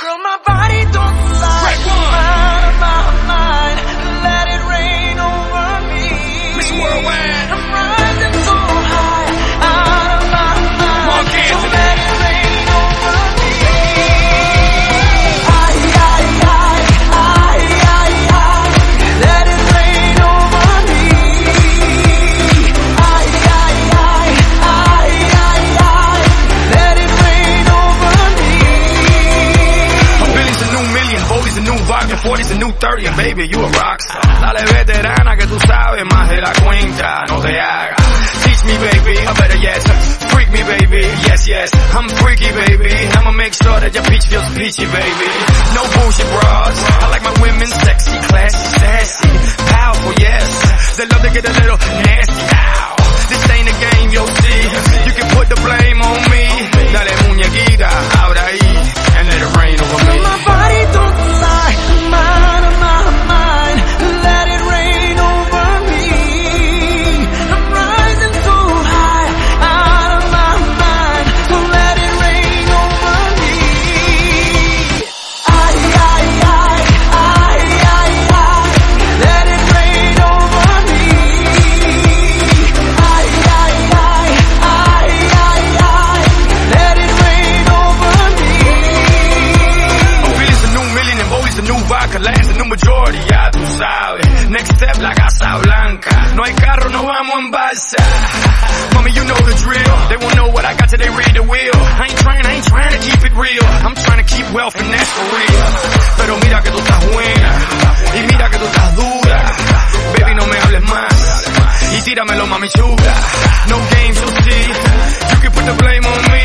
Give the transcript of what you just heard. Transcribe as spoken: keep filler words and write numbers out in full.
Girl, my body don't lie. Out of my mind, let it rain over me. Miss Worldwide. I'm rising so high, out of my mind. Mark Anthony. So let it rain over me. I, I, I, I, I, I, let it rain over me. I, I, I, I, I, I, let it rain over me. A billion's a new million, forty's a new vodka, forty's a new thirty, and baby, you a rockstar. Dale veterana que tú sabes más de la cuenta, no te hagas. Teach me, baby, or better yet, freak me, baby, yes, yes, I'm freaky, baby. I'ma make sure that your peach feels peachy, baby. No bullshit bras, I like my women sexy, classy, sassy, powerful, yes. They love to get a little nasty, ow. This ain't a game, yo, see. You can put the blame on me. Dale muñequita, ahora ahí, and let it rain over me. My body don't lie, I'm out of my mind, let it rain over me. I'm rising so high, out of my mind, so let it rain over me. I, I, I, I, I, I, let it rain over me. I, I, I, I, I, I, let it rain over me. A billion's a new million and Bolly's a new vodka, last a new majority, ya tú sabes. Next step, la Casa Blanca. No hay carro, no vamos en balsa. Mommy, you know the drill. They won't know what I got till they read the wheel. I ain't trying, I ain't trying to keep it real. I'm trying to keep wealth and that's for real. Pero mira que tú estás buena y mira que tú estás dura. Baby, no me hables más y tíramelo, mami chula. No games, you'll see. You can put the blame on me.